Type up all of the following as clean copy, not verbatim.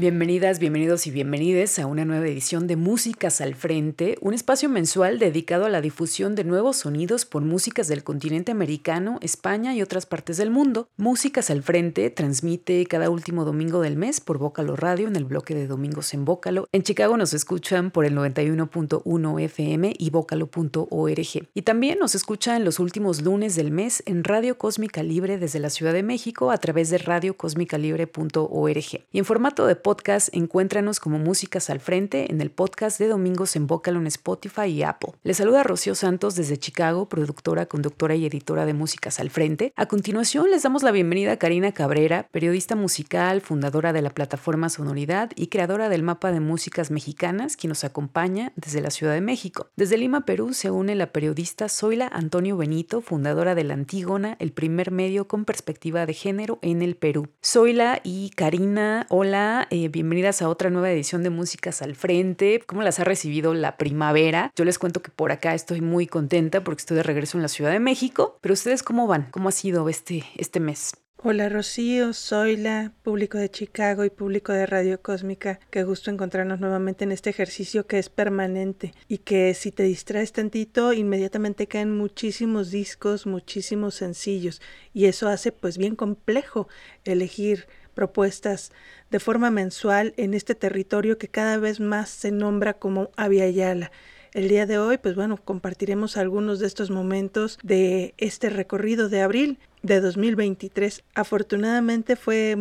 Bienvenidas, bienvenidos y bienvenides a una nueva edición de Músicas al Frente, un espacio mensual dedicado a la difusión de nuevos sonidos por músicas del continente americano, España y otras partes del mundo. Músicas al Frente transmite cada último domingo del mes por Vocalo Radio en el bloque de Domingos en Vocalo. En Chicago nos escuchan por el 91.1 FM y vocalo.org. Y también nos escuchan los últimos lunes del mes en Radio Cósmica Libre desde la Ciudad de México a través de radiocosmicalibre.org. Y en formato de podcast, encuéntranos como Músicas al Frente en el podcast de Domingos en Vocalo en Spotify y Apple. Les saluda Rocío Santos desde Chicago, productora, conductora y editora de Músicas al Frente. A continuación les damos la bienvenida a Karina Cabrera, periodista musical, fundadora de la plataforma Sonoridad y creadora del mapa de músicas mexicanas, quien nos acompaña desde la Ciudad de México. Desde Lima, Perú, se une la periodista Zoila Antonio Benito, fundadora de La Antígona, el primer medio con perspectiva de género en el Perú. Zoila y Karina, hola. Bienvenidas a otra nueva edición de Músicas al Frente. ¿Cómo las ha recibido la primavera? Yo les cuento que por acá estoy muy contenta porque estoy de regreso en la Ciudad de México. Pero ¿ustedes cómo van? ¿Cómo ha sido este mes? Hola Rocío, Zoila, público de Chicago y público de Radio Cósmica. Qué gusto encontrarnos nuevamente en este ejercicio que es permanente y que si te distraes tantito, inmediatamente caen muchísimos discos, muchísimos sencillos. Y eso hace pues bien complejo elegir propuestas de forma mensual en este territorio que cada vez más se nombra como Abya Yala. El día de hoy, pues bueno, compartiremos algunos de estos momentos de este recorrido de abril de 2023. Afortunadamente fue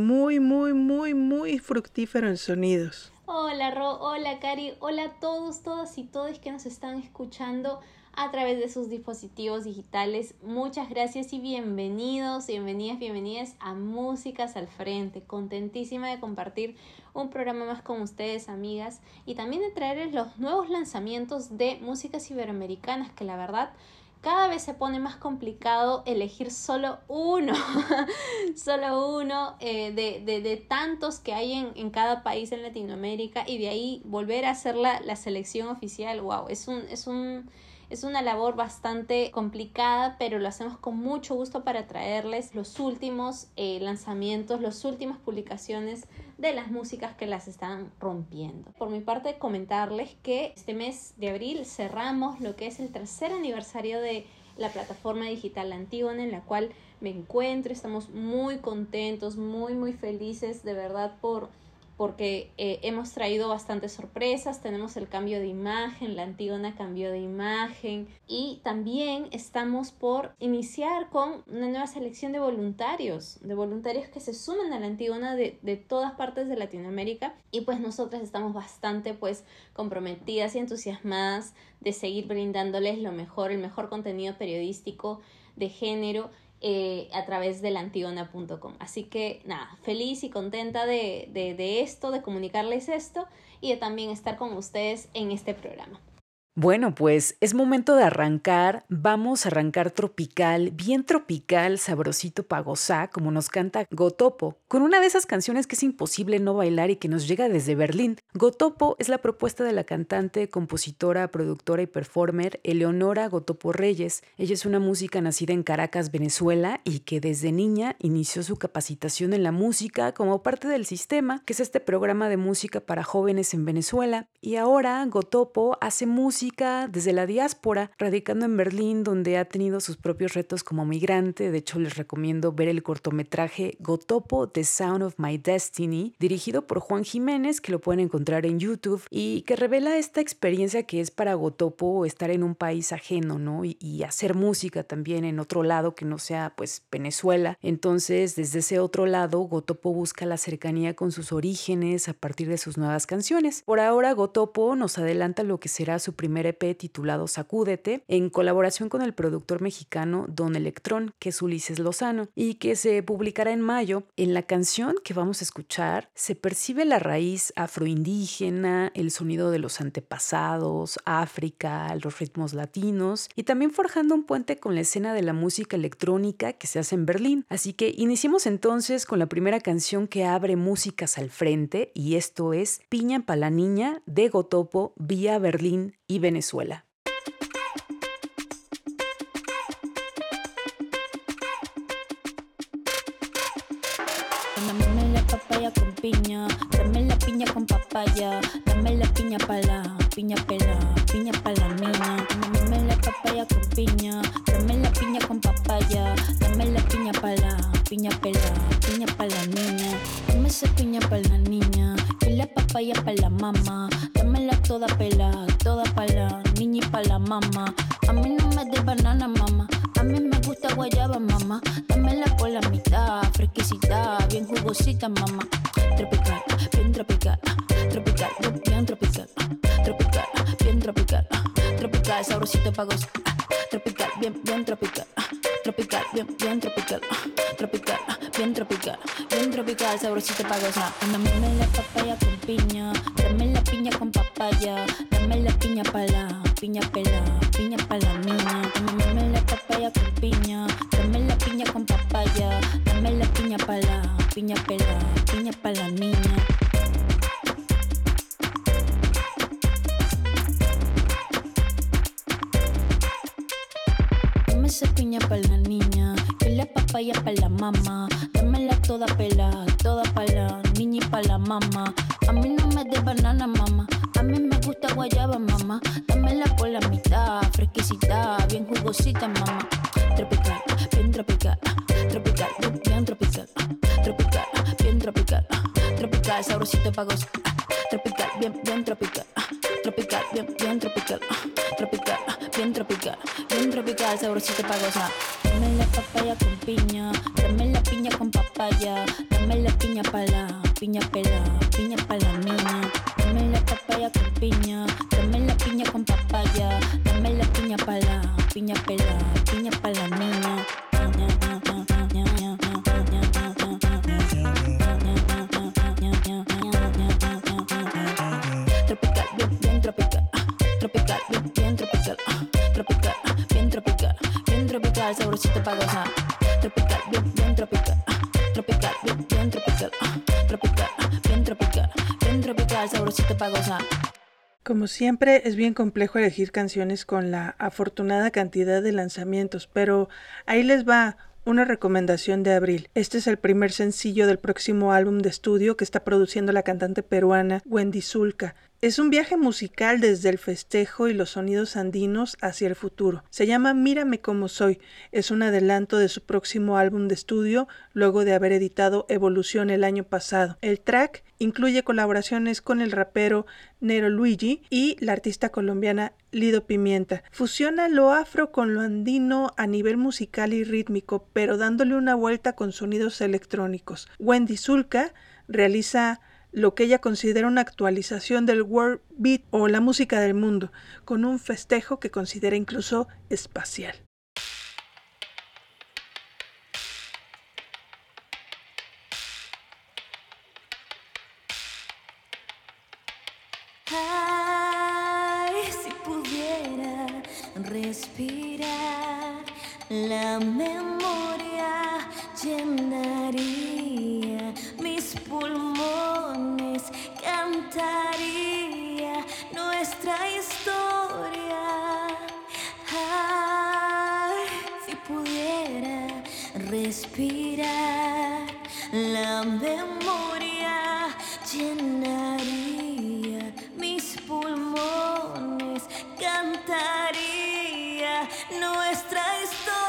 muy fructífero en sonidos. Hola Ro, hola Cari, hola a todos, todas y todos que nos están escuchando a través de sus dispositivos digitales. Muchas gracias y bienvenidos, bienvenidas a Músicas al Frente. Contentísima de compartir un programa más con ustedes, amigas, y también de traerles los nuevos lanzamientos de músicas iberoamericanas, que la verdad cada vez se pone más complicado elegir solo uno, de tantos que hay en cada país en Latinoamérica, y de ahí volver a hacer la selección oficial. Wow, es una labor bastante complicada, pero lo hacemos con mucho gusto para traerles los últimos lanzamientos, las últimas publicaciones de las músicas que las están rompiendo. Por mi parte, comentarles que este mes de abril cerramos lo que es el tercer aniversario de la plataforma digital La Antígona, en la cual me encuentro. Estamos muy contentos, muy felices, de verdad, porque hemos traído bastantes sorpresas. Tenemos el cambio de imagen, La Antígona cambió de imagen, y también estamos por iniciar con una nueva selección de voluntarios que se suman a La Antígona de todas partes de Latinoamérica, y pues nosotras estamos bastante pues comprometidas y entusiasmadas de seguir brindándoles el mejor contenido periodístico de género a través de laantigona.com. Así que nada, feliz y contenta de esto, de comunicarles esto y de también estar con ustedes en este programa. Bueno, pues es momento de arrancar. Vamos a arrancar tropical, bien tropical, sabrosito pa' gozar, como nos canta Gotopo, con una de esas canciones que es imposible no bailar y que nos llega desde Berlín. Gotopo es la propuesta de la cantante, compositora, productora y performer Eleonora Gotopo Reyes. Ella es una música nacida en Caracas, Venezuela, y que desde niña inició su capacitación en la música como parte del Sistema, que es este programa de música para jóvenes en Venezuela. Y ahora Gotopo hace música desde la diáspora, radicando en Berlín, donde ha tenido sus propios retos como migrante. De hecho, les recomiendo ver el cortometraje Gotopo, The Sound of My Destiny, dirigido por Juan Jiménez, que lo pueden encontrar en YouTube, y que revela esta experiencia que es para Gotopo estar en un país ajeno, ¿no? Y hacer música también en otro lado que no sea, pues, Venezuela. Entonces, desde ese otro lado, Gotopo busca la cercanía con sus orígenes a partir de sus nuevas canciones. Por ahora, Gotopo nos adelanta lo que será su primer EP titulado Sacúdete, en colaboración con el productor mexicano Don Electrón, que es Ulises Lozano, y que se publicará en mayo. En la canción que vamos a escuchar se percibe la raíz afroindígena, el sonido de los antepasados, África, los ritmos latinos, y también forjando un puente con la escena de la música electrónica que se hace en Berlín. Así que iniciemos entonces con la primera canción que abre Músicas al Frente, y esto es Piña pa' la Niña de Gotopo vía Berlín y Venezuela. Dame la papaya con piña, dame la piña papaya, dame la piña pala, piña pela, piña pa' la niña. Dame la papaya con piña, dame la piña con papaya, dame la piña pala, piña pela, piña pa' la niña. Dame esa piña pa' la niña, y la papaya pa' la mama. Dámela toda pela, toda pa' la niña y pa' la mama. A mí no me des banana, mama, a mí me gusta guayaba, mama. Dámela por la mitad, fresquecita, bien jugosita, mama. Tropical, bien tropical, tropical, bien tropical, tropical, bien tropical, tropical, sabrosito pa' gozar. Tropical, bien, bien tropical, tropical, bien, bien tropical, tropical, bien tropical, bien tropical, sabrosito pa' gozar. Dame la papaya con piña, dame la piña con papaya, dame la piña pala, piña pela, piña pa' la niña. Dame la papaya con piña, dame la piña con papaya, dame la piña pala, piña pela, piña pa' la niña. Dame esa piña pa' la niña, y la papaya pa' la mama. Dámela toda pela, toda pa' la niña y pa' la mama. A mí no me des banana, mama, a mí me gusta guayaba, mama. Dámela por la mitad, fresquecita, bien jugosita, mama. Tropical, bien tropical, tropical, bien tropical, tropical, bien tropical, tropical, sabrosito pa' gozar. Tropical, bien, bien tropical, tropical, bien, bien tropical, tropical, bien tropical, bien tropical, sabrosito pa' gozar. Dame la papaya con piña, dame la piña con papaya, dame la piña pala, piña pela, piña pa' la niña. Dame la papaya con piña, dame la piña con papaya, dame la piña pala, piña pela, piña pa' la niña. Tropical, bien, bien tropical, tropical, bien, bien tropical, tropical, bien tropical, bien tropical, sabrosito pa' gozar. Tropical, bien, bien tropical, tropical, bien, bien tropical, tropical, bien tropical, bien tropical, sabrosito pa' gozar. Como siempre, es bien complejo elegir canciones con la afortunada cantidad de lanzamientos, pero ahí les va una recomendación de abril. Este es el primer sencillo del próximo álbum de estudio que está produciendo la cantante peruana Wendy Zulka. Es un viaje musical desde el festejo y los sonidos andinos hacia el futuro. Se llama Mírame como soy. Es un adelanto de su próximo álbum de estudio luego de haber editado Evolución el año pasado. El track incluye colaboraciones con el rapero Nero Luigi y la artista colombiana Lido Pimienta. Fusiona lo afro con lo andino a nivel musical y rítmico, pero dándole una vuelta con sonidos electrónicos. Wendy Zulka realiza lo que ella considera una actualización del world beat o la música del mundo, con un festejo que considera incluso espacial. Ay, si pudiera respirar, la memoria llenaría mis pulmones, cantaría nuestra historia. Ay, si pudiera respirar, la memoria llenaría mis pulmones, cantaría nuestra historia.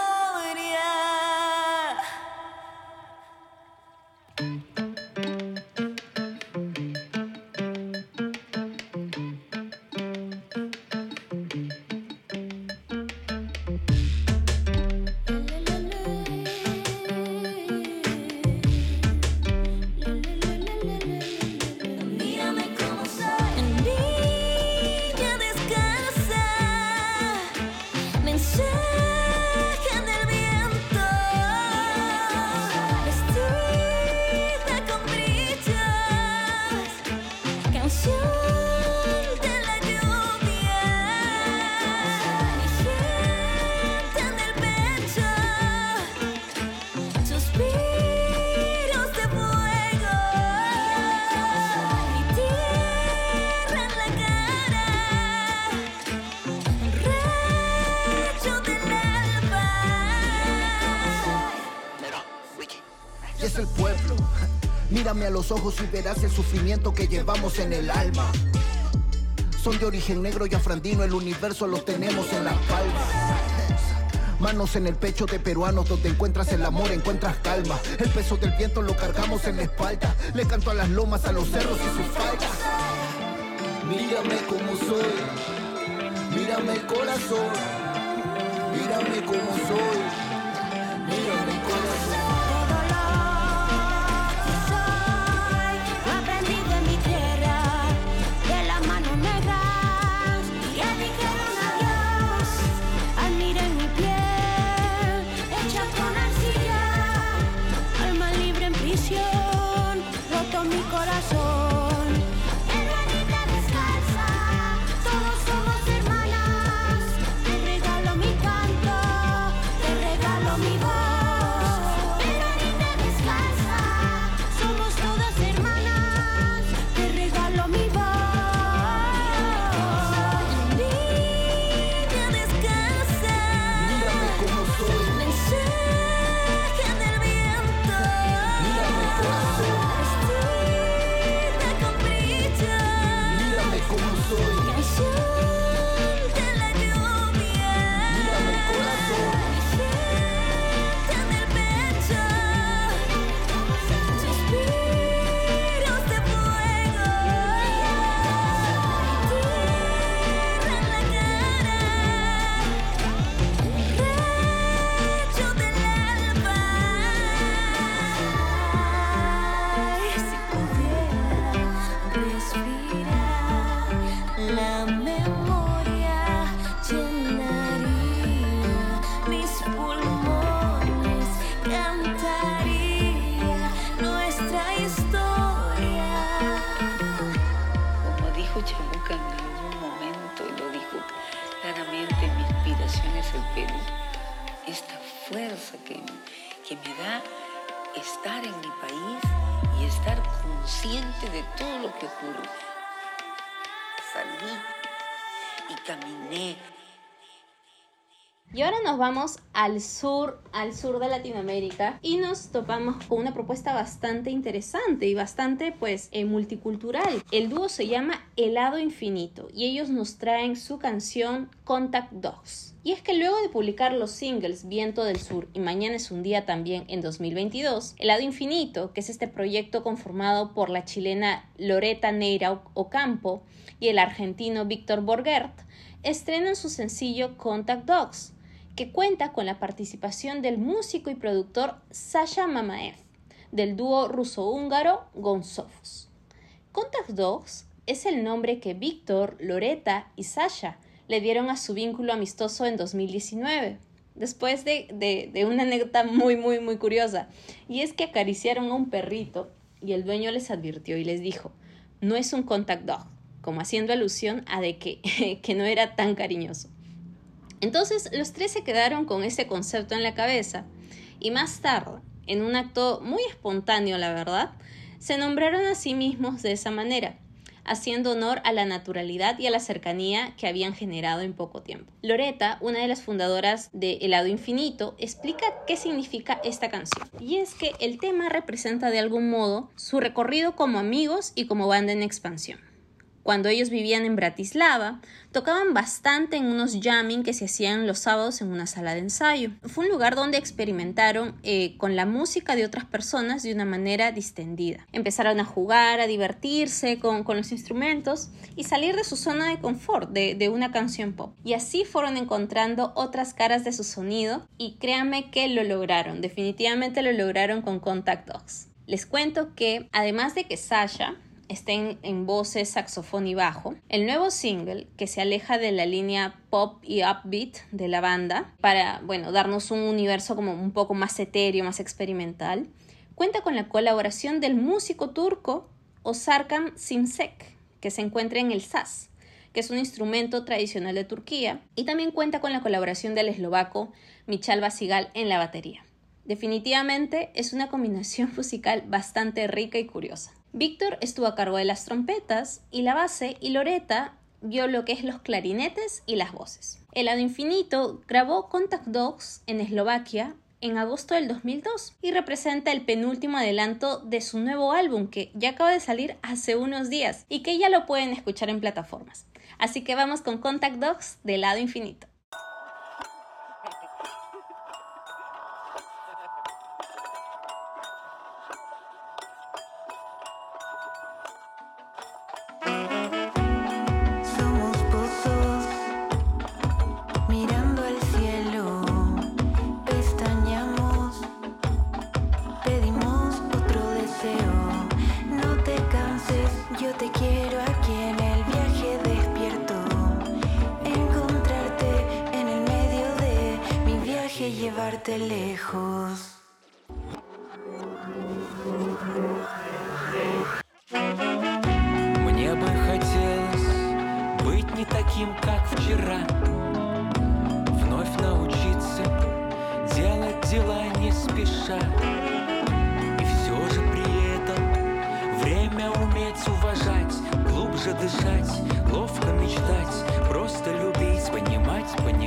Mírame a los ojos y verás el sufrimiento que llevamos en el alma. Son de origen negro y afrandino, el universo lo tenemos en las palmas. Manos en el pecho de peruanos, donde encuentras el amor, encuentras calma. El peso del viento lo cargamos en la espalda. Le canto a las lomas, a los cerros y sus faldas. Mírame como soy, mírame el corazón, mírame como soy, mírame el corazón. Roto mi corazón. Hermanita descalza, todos somos hermanas. Te regalo mi canto, te regalo mi voz. Hermanita descalza, somos todas hermanas. Te regalo mi voz. Niña descalza, Mírame como soy, mensaje del viento, mírame el corazón, vestida con brillo, mírame como soy, canción de la lluvia, mírame el corazón. siente en el pecho, suspiros de fuego, tierra en la cara, rayo del alba. Ay, si pudiera respirar, la memoria llenaría mis pulmones, cantaría nuestra historia. Como dijo Chamuca en algún momento, y lo dijo claramente, mi inspiración es el Perú. Esta fuerza que me da estar en mi país y estar consciente de todo lo que ocurre. Salí y caminé. Y ahora nos vamos al sur de Latinoamérica, y nos topamos con una propuesta bastante interesante y bastante multicultural. El dúo se llama Helado Infinito y ellos nos traen su canción Contact Dogs. Y es que luego de publicar los singles Viento del Sur y Mañana es un día también en 2022, Helado Infinito, que es este proyecto conformado por la chilena Loreta Neira Ocampo y el argentino Víctor Borgert, estrenan su sencillo Contact Dogs, que cuenta con la participación del músico y productor Sasha Mamaev, del dúo ruso-húngaro Gonzofos. Contact Dogs es el nombre que Víctor, Loreta y Sasha le dieron a su vínculo amistoso en 2019, después de una anécdota muy curiosa, y es que acariciaron a un perrito y el dueño les advirtió y les dijo: no es un contact dog, como haciendo alusión a de que no era tan cariñoso. Entonces los tres se quedaron con ese concepto en la cabeza y más tarde, en un acto muy espontáneo la verdad, se nombraron a sí mismos de esa manera, haciendo honor a la naturalidad y a la cercanía que habían generado en poco tiempo. Loreta, una de las fundadoras de Helado Infinito, explica qué significa esta canción. Y es que el tema representa de algún modo su recorrido como amigos y como banda en expansión. Cuando ellos vivían en Bratislava, tocaban bastante en unos jamming que se hacían los sábados en una sala de ensayo. Fue un lugar donde experimentaron con la música de otras personas de una manera distendida. Empezaron a jugar, a divertirse con los instrumentos y salir de su zona de confort de una canción pop. Y así fueron encontrando otras caras de su sonido y créanme que lo lograron. Definitivamente lo lograron con Contact Dogs. Les cuento que además de que Sasha estén en voces, saxofón y bajo, el nuevo single, que se aleja de la línea pop y upbeat de la banda para, darnos un universo como un poco más etéreo, más experimental, cuenta con la colaboración del músico turco Ozarkan Simsek, que se encuentra en el saz, que es un instrumento tradicional de Turquía, y también cuenta con la colaboración del eslovaco Michal Basigal en la batería. Definitivamente es una combinación musical bastante rica y curiosa. Víctor estuvo a cargo de las trompetas y la base, y Loreta vio lo que es los clarinetes y las voces. Helado Infinito grabó Contact Dogs en Eslovaquia en agosto del 2002 y representa el penúltimo adelanto de su nuevo álbum que ya acaba de salir hace unos días y que ya lo pueden escuchar en plataformas. Así que vamos con Contact Dogs de Lado Infinito. Somos pozos mirando al cielo, pestañeamos, pedimos otro deseo. No te canses, yo te quiero aquí en el viaje despierto. Encontrarte en el medio de mi viaje, llevarte lejos. Мне бы хотелось быть не таким, как вчера, вновь научиться делать дела не спеша, и все же при этом время уметь уважать, глубже дышать, ловко мечтать, просто любить, понимать.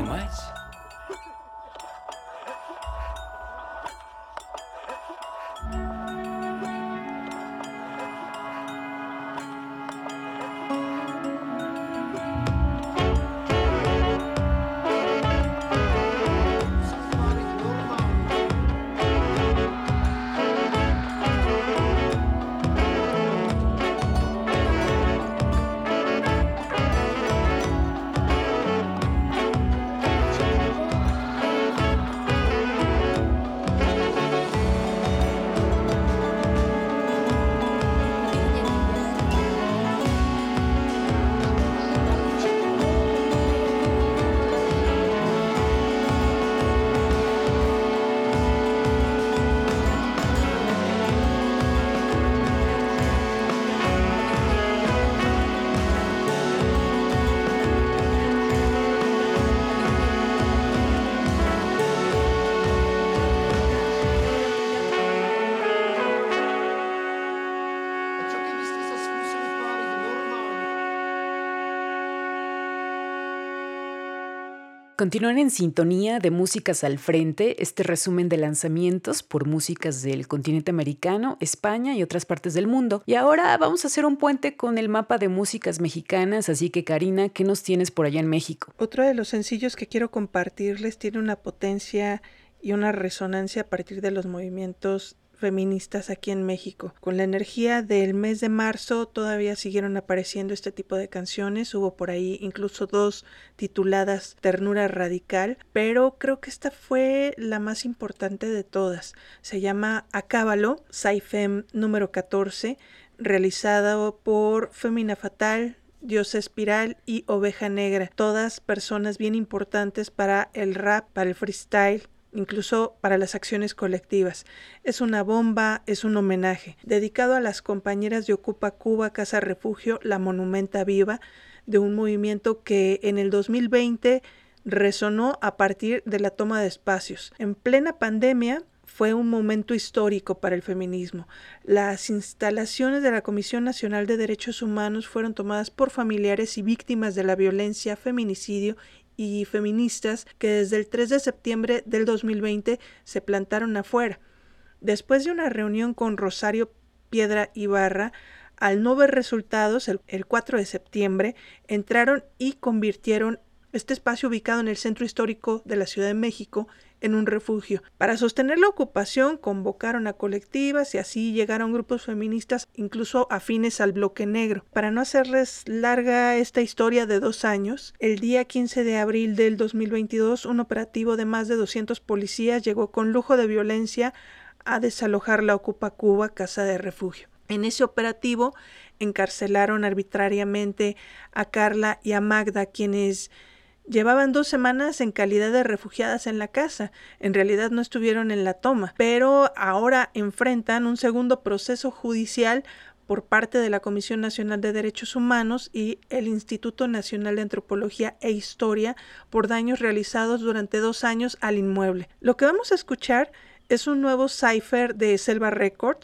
Continúan en sintonía de Músicas al Frente, este resumen de lanzamientos por músicas del continente americano, España y otras partes del mundo. Y ahora vamos a hacer un puente con el mapa de músicas mexicanas, así que Karina, ¿qué nos tienes por allá en México? Otro de los sencillos que quiero compartirles tiene una potencia y una resonancia a partir de los movimientos feministas aquí en México. Con la energía del mes de marzo todavía siguieron apareciendo este tipo de canciones, hubo por ahí incluso 2 tituladas Ternura Radical, pero creo que esta fue la más importante de todas. Se llama Acábalo, Saifem número 14, realizado por Fémina Fatal, Diosa Espiral y Oveja Negra, todas personas bien importantes para el rap, para el freestyle, incluso para las acciones colectivas. Es una bomba, es un homenaje, dedicado a las compañeras de Ocupa Cuba, Casa Refugio, La Monumenta Viva, de un movimiento que en el 2020 resonó a partir de la toma de espacios. En plena pandemia fue un momento histórico para el feminismo. Las instalaciones de la Comisión Nacional de Derechos Humanos fueron tomadas por familiares y víctimas de la violencia, feminicidio y feministas que desde el 3 de septiembre del 2020 se plantaron afuera. Después de una reunión con Rosario Piedra Ibarra, al no ver resultados, el 4 de septiembre, entraron y convirtieron este espacio ubicado en el centro histórico de la Ciudad de México en un refugio. Para sostener la ocupación convocaron a colectivas y así llegaron grupos feministas incluso afines al bloque negro. Para no hacerles larga esta historia de 2 años, el día 15 de abril del 2022 un operativo de más de 200 policías llegó con lujo de violencia a desalojar la Ocupa Cuba, Casa de Refugio. En ese operativo encarcelaron arbitrariamente a Carla y a Magda, quienes llevaban 2 semanas en calidad de refugiadas en la casa. En realidad no estuvieron en la toma, pero ahora enfrentan un segundo proceso judicial por parte de la Comisión Nacional de Derechos Humanos y el Instituto Nacional de Antropología e Historia por daños realizados durante 2 años al inmueble. Lo que vamos a escuchar es un nuevo cipher de Selva Records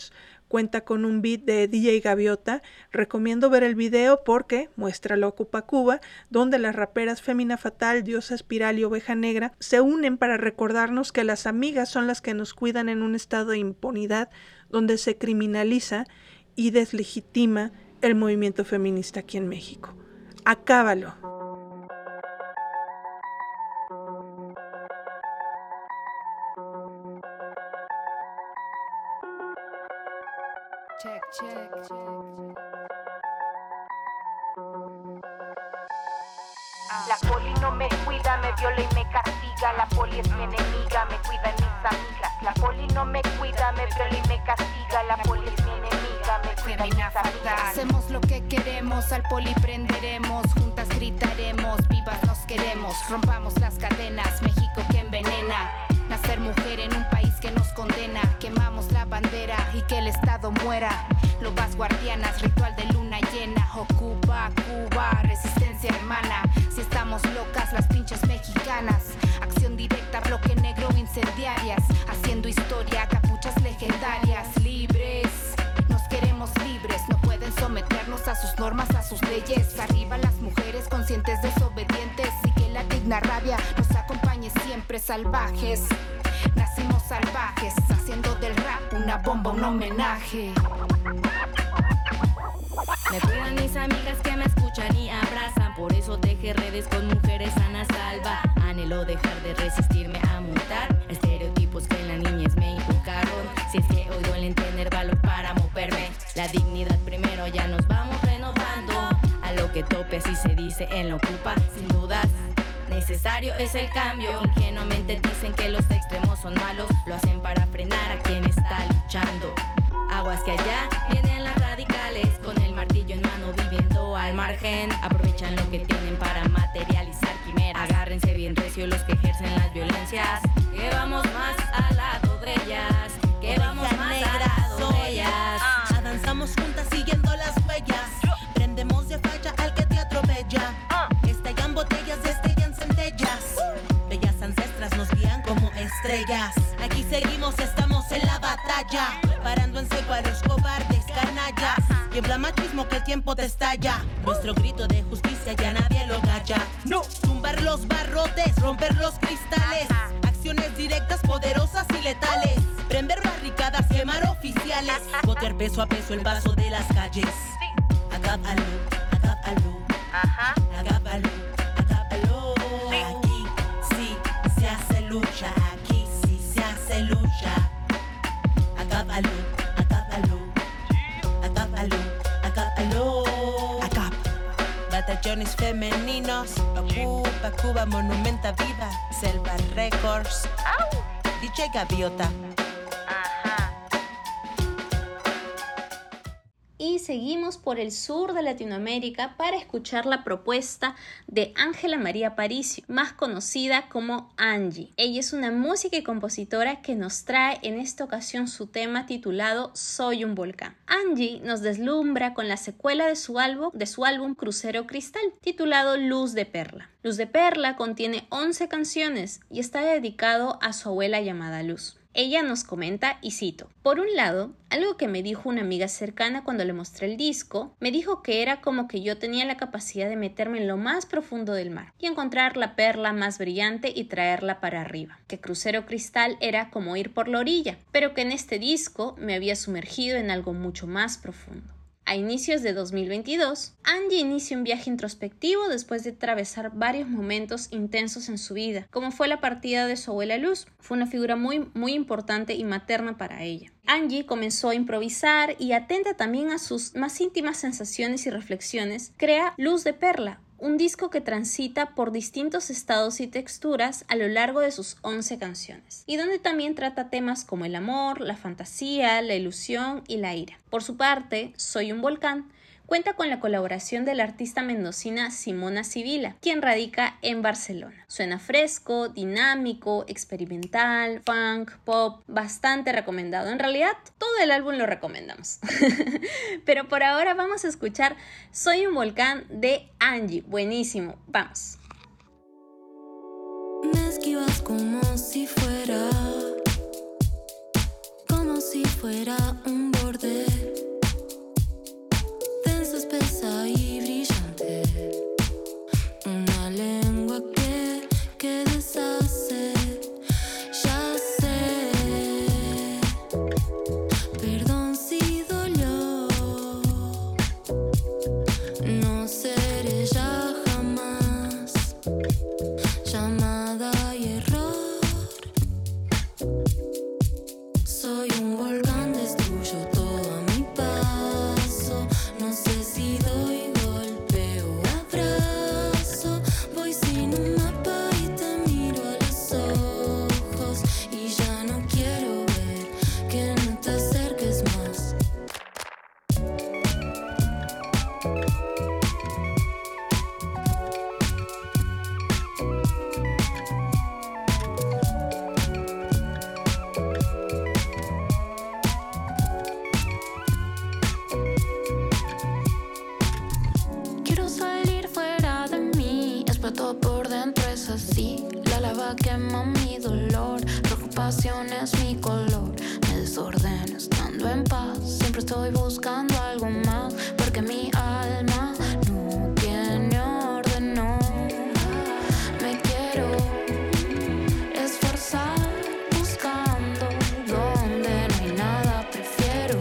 cuenta con un beat de DJ Gaviota. Recomiendo ver el video porque muestra lo Ocupa Cuba, donde las raperas Fémina Fatal, Diosa Espiral y Oveja Negra se unen para recordarnos que las amigas son las que nos cuidan en un estado de impunidad donde se criminaliza y deslegitima el movimiento feminista aquí en México. Acábalo. Check, check, check. La poli no me cuida, me viola y me castiga. La poli es mi enemiga, me cuida mis amigas. La poli no me cuida, me viola y me castiga. La poli es mi enemiga, me cuida mis amigas. Hacemos lo que queremos, al poli prenderemos. Juntas gritaremos, vivas nos queremos. Rompamos las cadenas, México que envenena. Nacer mujer en un país que nos condena. Quemamos la bandera y que el Estado muera. Lobas guardianas, ritual de luna llena. Ocupa Cuba, resistencia hermana. Si estamos locas las pinches mexicanas. Acción directa, bloque negro, incendiarias. Haciendo historia, capuchas legendarias. Libres, nos queremos libres. No pueden someternos a sus normas, a sus leyes. Arriba las mujeres conscientes, desobedientes. Y que la digna rabia nos acompañe siempre salvajes. Nacimos salvajes, haciendo del rap una bomba, un homenaje. Me cuidan mis amigas que me escuchan y abrazan. Por eso teje redes con mujeres sanas, salva. Anhelo dejar de resistirme a mutar estereotipos que en la niñez me inculcaron. Si es que hoy duele tener valor para moverme. La dignidad primero, ya nos vamos renovando. A lo que tope, así se dice en la Ocupa, sin dudas. Necesario es el cambio. Ingenuamente dicen que los extremos son malos. Lo hacen para frenar a quien está luchando. Aguas que allá vienen las radicales, con el martillo en mano viviendo al margen. Aprovechan lo que tienen para materializar quimeras. Agárrense bien recio los que ejercen las violencias. Que vamos más al lado de ellas. Que vamos más al lado de ellas. Avanzamos juntas siguiendo las huellas. Prendemos de falla al que te atropella. Estallan botellas, destellan centellas. Bellas ancestras nos guían como estrellas. Aquí seguimos, estamos en la batalla. Parando en seco a los cobardes, canallas. Tiembla machismo que el tiempo te estalla. Nuestro grito de justicia ya nadie lo calla. No, tumbar los barrotes, romper los cristales. Acciones directas, poderosas y letales. Prender barricadas, quemar oficiales. Botear peso a peso el vaso de las calles. Acábalo, acábalo. Acábalo, acábalo. Aquí sí se hace lucha. Aquí sí se hace lucha. Acábalo, acábalo. Acábalo, acábalo. Acap. Batallones femeninos. Ocupa Cuba, monumenta viva. Selva Records. DJ Gaviota. Y seguimos por el sur de Latinoamérica para escuchar la propuesta de Ángela María Aparicio, más conocida como Angie. Ella es una música y compositora que nos trae en esta ocasión su tema titulado Soy un volcán. Angie nos deslumbra con la secuela de su álbum Crucero Cristal, titulado Luz de Perla. Luz de Perla contiene 11 canciones y está dedicado a su abuela llamada Luz. Ella nos comenta, y cito: por un lado, algo que me dijo una amiga cercana cuando le mostré el disco, me dijo que era como que yo tenía la capacidad de meterme en lo más profundo del mar y encontrar la perla más brillante y traerla para arriba, que Crucero Cristal era como ir por la orilla, pero que en este disco me había sumergido en algo mucho más profundo. A inicios de 2022, Angie inicia un viaje introspectivo después de atravesar varios momentos intensos en su vida, como fue la partida de su abuela Luz. Fue una figura muy importante y materna para ella. Angie comenzó a improvisar y, atenta también a sus más íntimas sensaciones y reflexiones, crea Luz de Perla, un disco que transita por distintos estados y texturas a lo largo de sus 11 canciones, y donde también trata temas como el amor, la fantasía, la ilusión y la ira. Por su parte, Soy un volcán cuenta con la colaboración de la artista mendocina Simona Sibila, quien radica en Barcelona. Suena fresco, dinámico, experimental, funk, pop, bastante recomendado. En realidad, todo el álbum lo recomendamos. Pero por ahora vamos a escuchar Soy un volcán de Angie. Buenísimo, vamos. Me esquivas como si fuera un borde. respeto por dentro es así. La lava quema mi dolor, preocupación es mi color. Me desordeno estando en paz, siempre estoy buscando algo más, porque mi alma no tiene orden, no. Me quiero esforzar buscando donde no hay nada, prefiero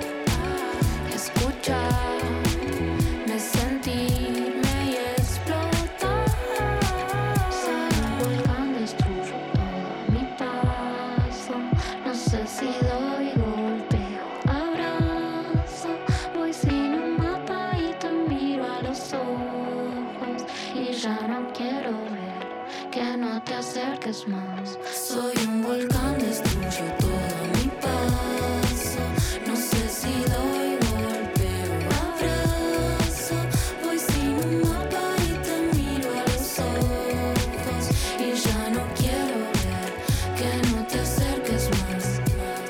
escucharme, sentirme y explotar. Soy un volcán, destruyo todo mi paso. No sé si doy golpe o abrazo. Voy sin un mapa y te miro a los ojos y ya no quiero ver que no te acerques más. Soy un volcán, destruyo todo mi paso. No sé si doy golpe o abrazo. Voy sin un mapa y te miro a los ojos y ya no quiero ver que no te acerques más.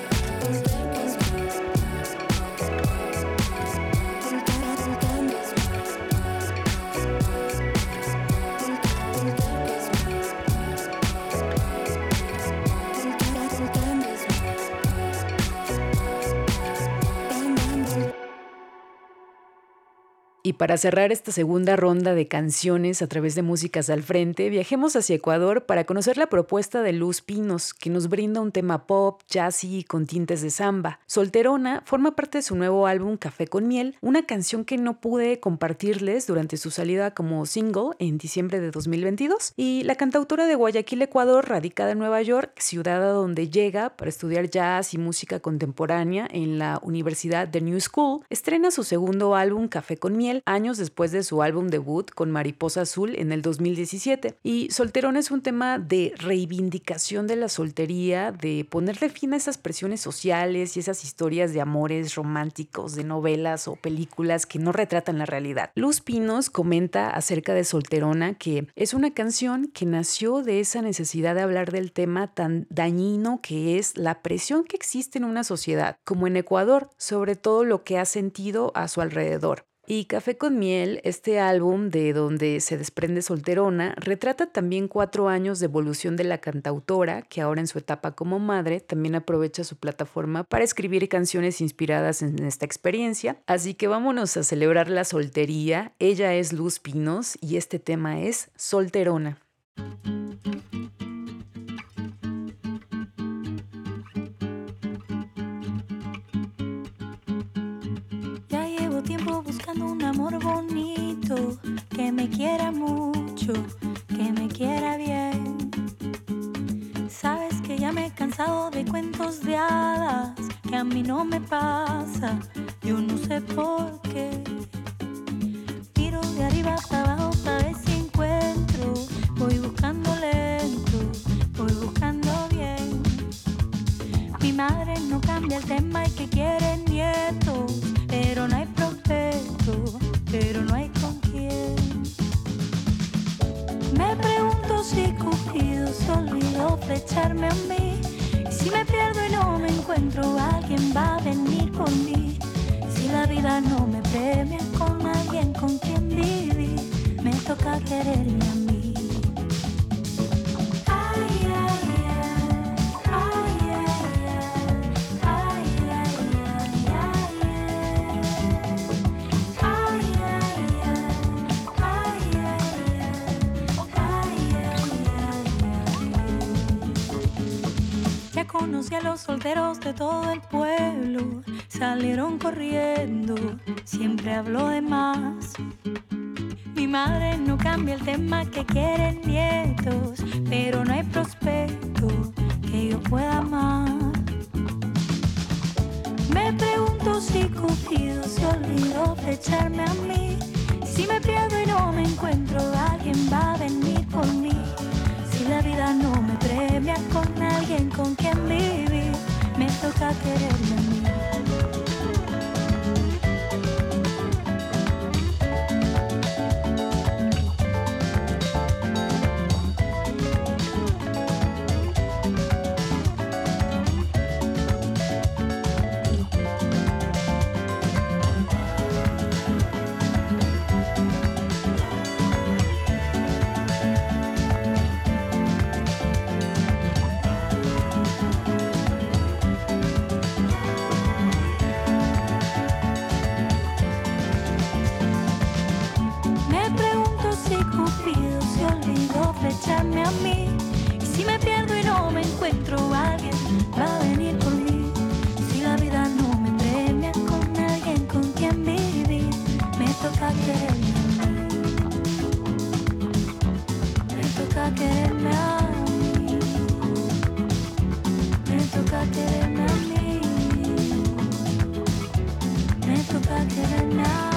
Y para cerrar esta segunda ronda de canciones a través de Músicas al Frente, viajemos hacia Ecuador para conocer la propuesta de Luz Pinos, que nos brinda un tema pop, jazzy y con tintes de samba. Solterona forma parte de su nuevo álbum Café con Miel, una canción que no pude compartirles durante su salida como single en diciembre de 2022. Y la cantautora de Guayaquil, Ecuador, radicada en Nueva York, ciudad a donde llega para estudiar jazz y música contemporánea en la Universidad de New School, estrena su segundo álbum Café con Miel, años después de su álbum debut con Mariposa Azul en el 2017. Y Solterona es un tema de reivindicación de la soltería, de ponerle fin a esas presiones sociales y esas historias de amores románticos de novelas o películas que no retratan la realidad. Luz Pinos comenta acerca de Solterona que es una canción que nació de esa necesidad de hablar del tema tan dañino que es la presión que existe en una sociedad, como en Ecuador, sobre todo lo que ha sentido a su alrededor. Y Café con Miel, este álbum de donde se desprende Solterona, retrata también 4 años de evolución de la cantautora, que ahora en su etapa como madre también aprovecha su plataforma para escribir canciones inspiradas en esta experiencia. Así que vámonos a celebrar la soltería. Ella es Luz Pinos y este tema es Solterona. Tiempo buscando un amor bonito, que me quiera mucho, que me quiera bien. Sabes que ya me he cansado de cuentos de hadas, que a mí no me pasa, yo no sé por qué. Miro de arriba para abajo para ver si encuentro, voy buscando lento, voy buscando bien. Mi madre no cambia el tema y que quiere nietos, pero no hay pero no hay con quién. Me pregunto si Cupido se olvidó flecharme a mí. Y si me pierdo y no me encuentro, alguien va a venir por mí. Si la vida no me premia con alguien con quien vivir, me toca quererme a mí. Conocí a los solteros de todo el pueblo, salieron corriendo, siempre habló de más. Mi madre no cambia el tema, que quieren nietos, pero no hay prospecto que yo pueda amar. Me pregunto si Cupido se olvidó flecharme a mí. Si me pierdo y no me encuentro, alguien va a venir por mí. Si la vida no me premia con alguien con quien vivir, me toca quererme a mí. besarme a mí. Y si me pierdo y no me encuentro, alguien va a venir por mí. Si la vida no me premia con alguien con quien vivir, me toca quererme a mí. Me toca quererme a mí. Me toca quererme a mí. Me toca quererme a mí.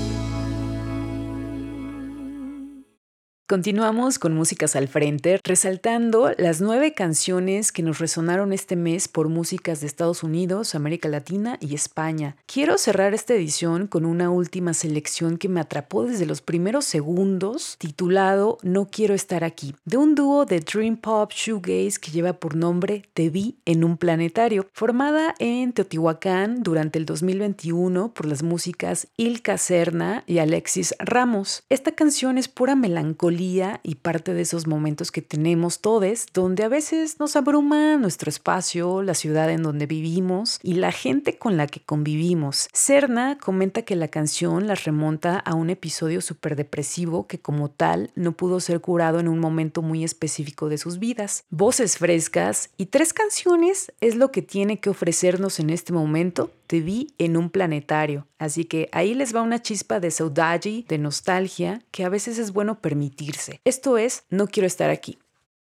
Continuamos con Músicas al Frente, resaltando las 9 canciones que nos resonaron este mes por músicas de Estados Unidos, América Latina y España. Quiero cerrar esta edición con una última selección que me atrapó desde los primeros segundos, titulado No Quiero Estar Aquí, de un dúo de Dream Pop Shoegaze que lleva por nombre Te Vi en un Planetario, formada en Teotihuacán durante el 2021 por las músicas Ilka Serna y Alexis Ramos. Esta canción es pura melancolía y parte de esos momentos que tenemos todos, donde a veces nos abruma nuestro espacio, la ciudad en donde vivimos y la gente con la que convivimos. Serna comenta que la canción las remonta a un episodio súper depresivo que como tal no pudo ser curado en un momento muy específico de sus vidas. Voces frescas y 3 canciones es lo que tiene que ofrecernos en este momento. Te Vi en un Planetario. Así que ahí les va una chispa de saudade, de nostalgia, que a veces es bueno permitirse. Esto es No Quiero Estar Aquí.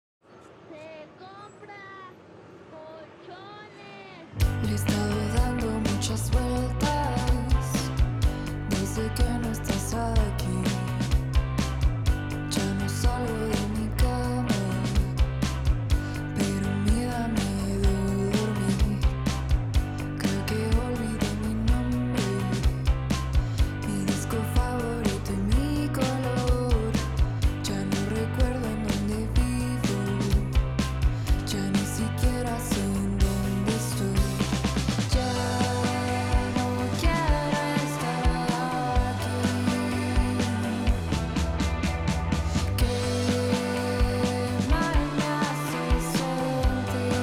Le he estado dando muchas vueltas desde que no estás aquí. Ya no salgo de mi cama, pero me da miedo dormir. Creo que olvidé mi nombre, mi disco favorito y mi color. Ya no recuerdo en dónde vivo, ya ni siquiera sé en dónde estoy. Ya no quiero estar aquí. Qué mal me hace sentir.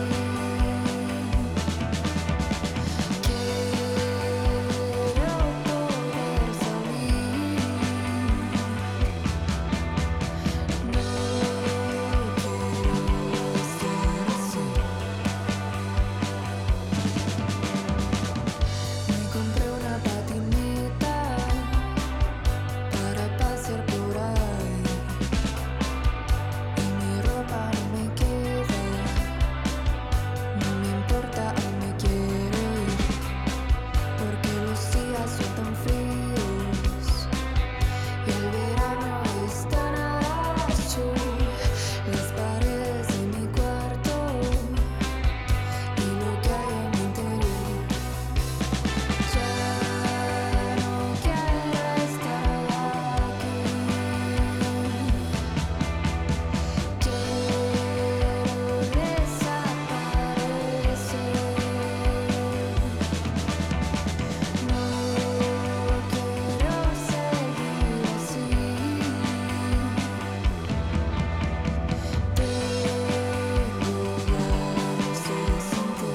Quiero poder salir. No quiero estar así. Me compré una patineta para pasear por ahí y mi ropa no me queda, no me importa, aún me quiero ir porque los días son tan fríos y el verano es tan aracho. Las paredes de mi cuarto y lo que hay en mi interior. Ya no quiero estar aquí. Quiero desaparecer. No quiero seguir así. Tengo ganas de sentir.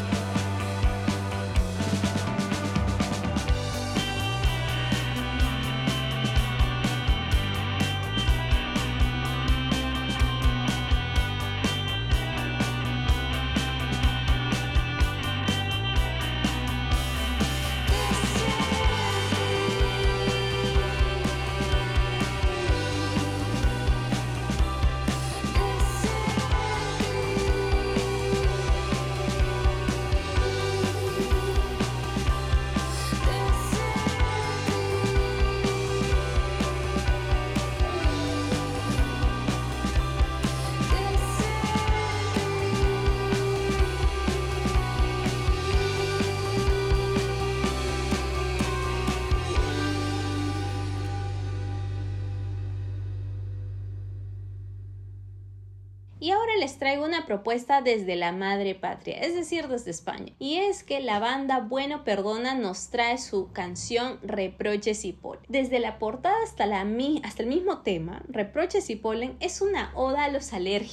Y ahora les traigo una propuesta desde la madre patria, es decir, desde España. Y es que la banda Bueno Perdona nos trae su canción Reproches y Polen. Desde la portada hasta el mismo tema, Reproches y Polen es una oda a los alérgicos.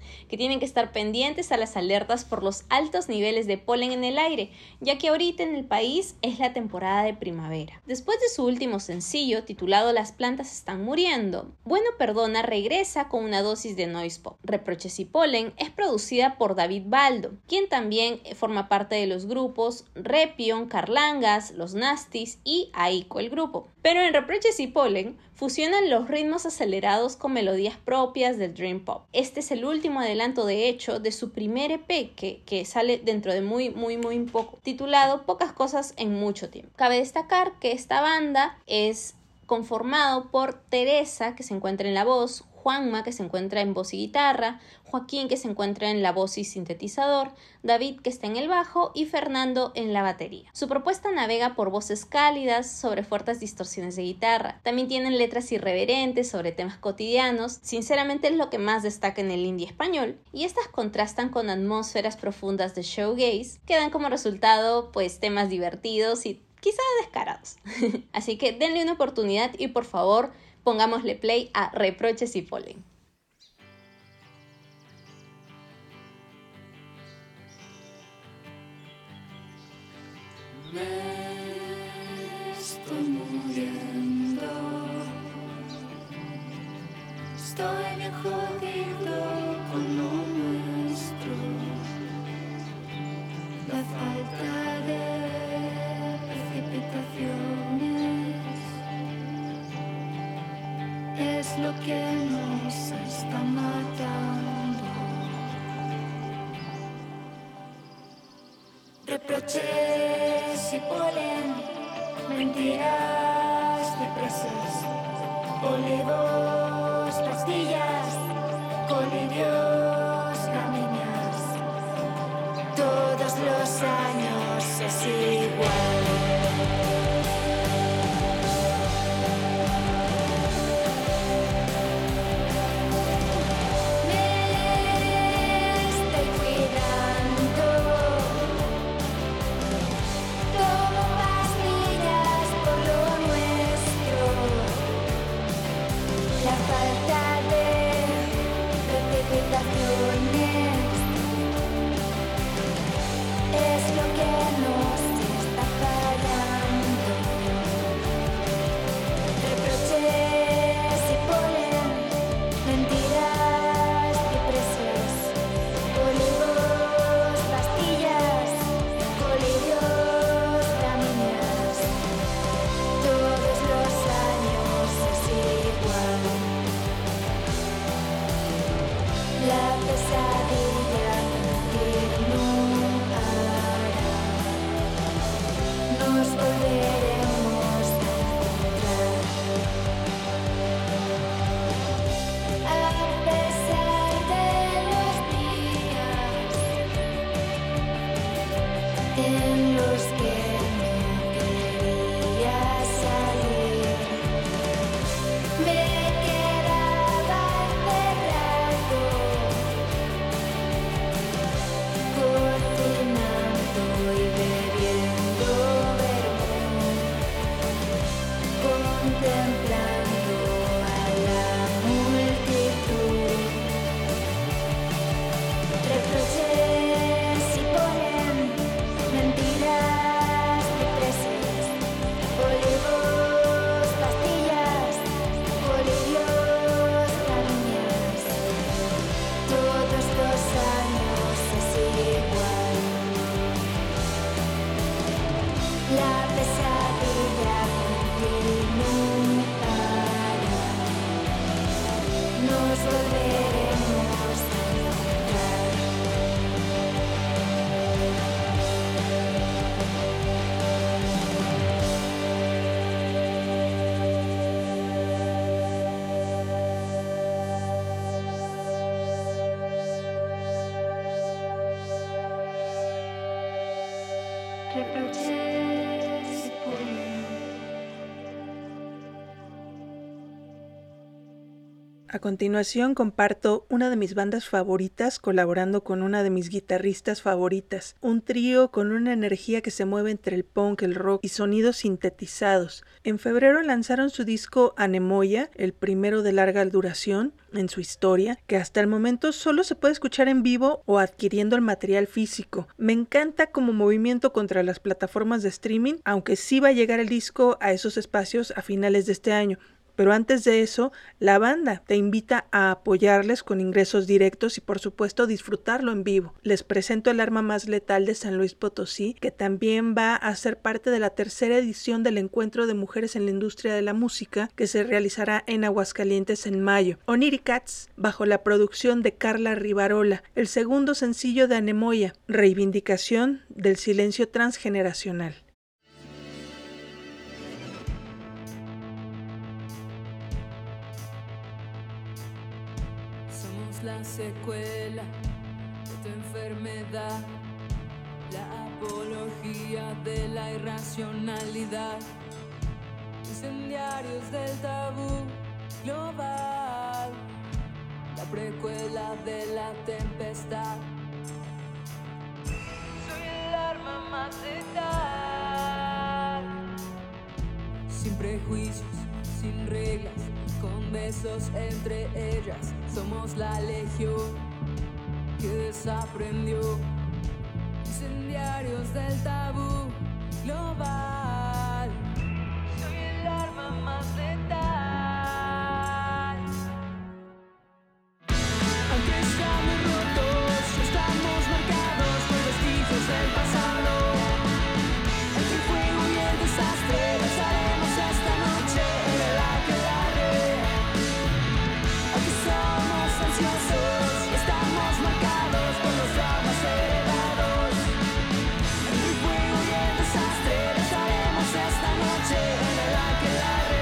que tienen que estar pendientes a las alertas por los altos niveles de polen en el aire, ya que ahorita en el país es la temporada de primavera. Después de su último sencillo, titulado Las plantas están muriendo, Bueno Perdona regresa con una dosis de noise pop. Reproches y Polen es producida por David Baldo, quien también forma parte de los grupos Repion, Carlangas, Los Nastis y Aiko el grupo. Pero en Reproches y Polen fusionan los ritmos acelerados con melodías propias del Dream Pop. Este es el último adelanto de hecho de su primer EP que sale dentro de muy poco, titulado Pocas cosas en mucho tiempo. Cabe destacar que esta banda es conformado por Teresa, que se encuentra en la voz, Juanma, que se encuentra en voz y guitarra, Joaquín, que se encuentra en la voz y sintetizador, David, que está en el bajo, y Fernando en la batería. Su propuesta navega por voces cálidas sobre fuertes distorsiones de guitarra. También tienen letras irreverentes sobre temas cotidianos, sinceramente es lo que más destaca en el indie español, y estas contrastan con atmósferas profundas de shoegaze, que dan como resultado pues temas divertidos y quizá descarados. Así que denle una oportunidad y por favor pongámosle play a Reproches y Polen. Me estoy muriendo, estoy bien jodido con lo nuestro, la falta de precipitaciones es lo que nos está matando. Reproches y polen, mentiras, depresas, olivos, pastillas, colidios, gramíneas. Todos los años es igual. Es lo que nos está fallando. Reproches y polen, mentiras y precios, olivos, pastillas, colidios, gramíneas. Todos los años es igual. La pesadilla continuará. Nos volveremos a encontrar. A pesar de los días en los que no quería salir, me quedaba encerrado, cocinando y bebiendo vermut, contemplando a la multitud. Reproches y polen, mentiras y precios, olivos, pastillas, colidios, gramíneas. Todos los años es igual. La pesadilla continuará. Nos volveremos a encontrar. Reproches y polen. A continuación comparto una de mis bandas favoritas colaborando con una de mis guitarristas favoritas, un trío con una energía que se mueve entre el punk, el rock y sonidos sintetizados. En febrero lanzaron su disco Anemoya, el primero de larga duración en su historia, que hasta el momento solo se puede escuchar en vivo o adquiriendo el material físico. Me encanta como movimiento contra las plataformas de streaming, aunque sí va a llegar el disco a esos espacios a finales de este año. Pero antes de eso, la banda te invita a apoyarles con ingresos directos y por supuesto disfrutarlo en vivo. Les presento El Arma Más Letal de San Luis Potosí, que también va a ser parte de la tercera edición del Encuentro de Mujeres en la Industria de la Música, que se realizará en Aguascalientes en mayo. Oniricats, bajo la producción de Carla Rivarola, el segundo sencillo de Anemoya, reivindicación del silencio transgeneracional. La secuela de tu enfermedad, la apología de la irracionalidad, incendiarios del tabú global, la precuela de la tempestad. Soy el arma más letal, sin prejuicios, sin reglas, con besos entre ellas. Somos la legión que desaprendió, incendiarios del tabú global. Soy el arma más letal. Aunque estamos rotos, estamos marcados por vestigios del pasado. Entre el fuego y el desastre besaremos esta noche en el aquelarre. Aunque somos ansiosos y estamos marcados por los traumas heredados. Entre el fuego y el desastre besaremos esta noche en el aquelarre.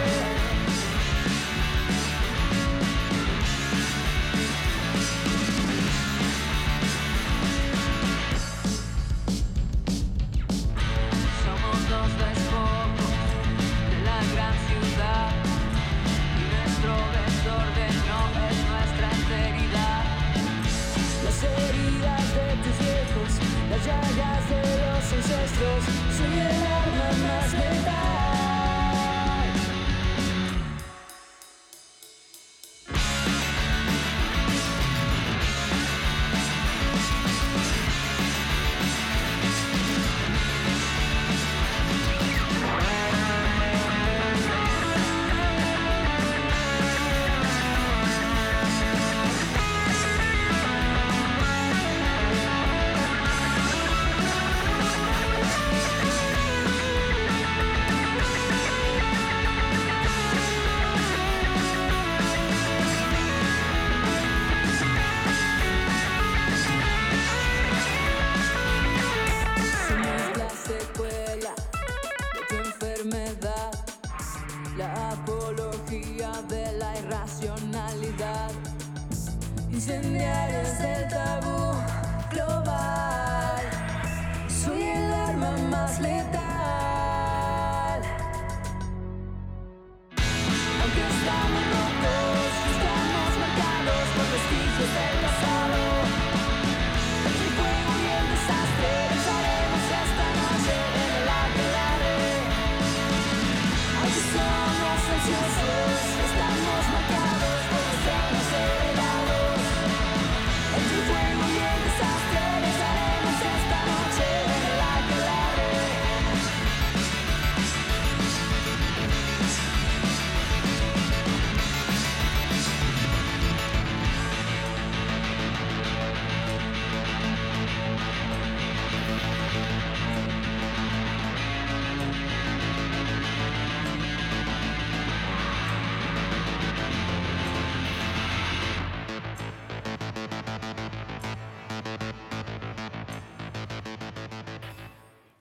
Somos los despojos de la gran ciudad y nuestro desorden no es nuestra integridad. Las heridas de tus viejos, las llagas de los ancestros, soy el arma más letal. Somos la secuela de tu enfermedad, la apología de la irracionalidad, incendiarios del tabú global. Soy el arma más letal. Aunque estamos rotos, estamos marcados por vestigios del pasado. Entre el fuego y el desastre besaremos esta noche en el aquelarre. Aunque somos ansiosos, estamos marcados por los traumas heredados. Entre el fuego y el desastre besaremos esta noche en el aquelarre.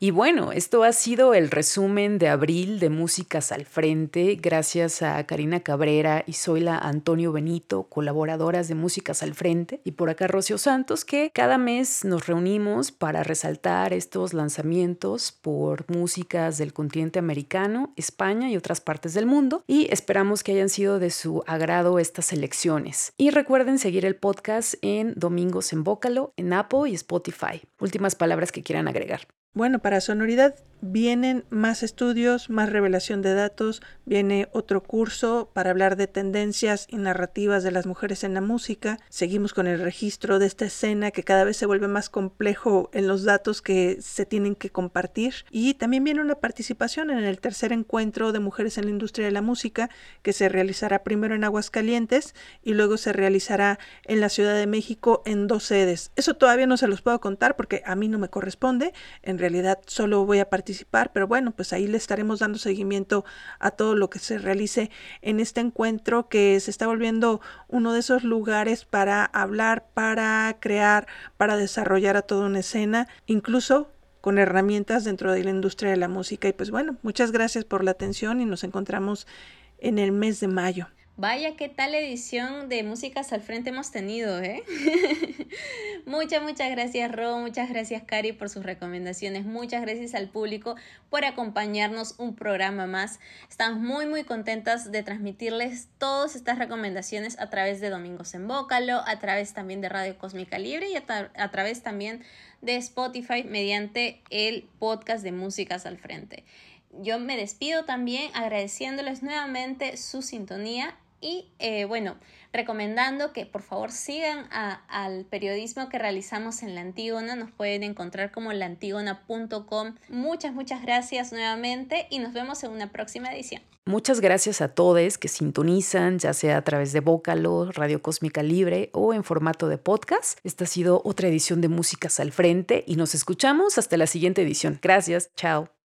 Y bueno, esto ha sido el resumen de abril de Músicas al Frente, gracias a Karina Cabrera y Zoila Antonio Benito, colaboradoras de Músicas al Frente, y por acá Rocío Santos, que cada mes nos reunimos para resaltar estos lanzamientos por músicas del continente americano, España y otras partes del mundo, y esperamos que hayan sido de su agrado estas selecciones. Y recuerden seguir el podcast en Domingos en Vócalo, en Apple y Spotify. Últimas palabras que quieran agregar. Bueno, para Sonoridad vienen más estudios, más revelación de datos, viene otro curso para hablar de tendencias y narrativas de las mujeres en la música. Seguimos con el registro de esta escena que cada vez se vuelve más complejo en los datos que se tienen que compartir. Y también viene una participación en el tercer encuentro de mujeres en la industria de la música, que se realizará primero en Aguascalientes y luego se realizará en la Ciudad de México en 2 sedes. Eso todavía no se los puedo contar porque a mí no me corresponde. En realidad solo voy a participar, pero bueno, pues ahí le estaremos dando seguimiento a todo lo que se realice en este encuentro, que se está volviendo uno de esos lugares para hablar, para crear, para desarrollar a toda una escena, incluso con herramientas dentro de la industria de la música. Y pues bueno, muchas gracias por la atención y nos encontramos en el mes de mayo. Vaya, qué tal edición de Músicas al Frente hemos tenido, ¿eh? Muchas gracias, Ro, muchas gracias, Cari, por sus recomendaciones, muchas gracias al público por acompañarnos un programa más. Estamos muy contentas de transmitirles todas estas recomendaciones a través de Domingos en Vócalo, a través también de Radio Cósmica Libre y a través también de Spotify mediante el podcast de Músicas al Frente. Yo me despido también agradeciéndoles nuevamente su sintonía y bueno, recomendando que por favor sigan al periodismo que realizamos en La Antígona. Nos pueden encontrar como laantigona.com. Muchas gracias nuevamente y nos vemos en una próxima edición. Muchas gracias a todos que sintonizan, ya sea a través de Vócalo, Radio Cósmica Libre o en formato de podcast. Esta ha sido otra edición de Músicas al Frente y nos escuchamos hasta la siguiente edición. Gracias, chao.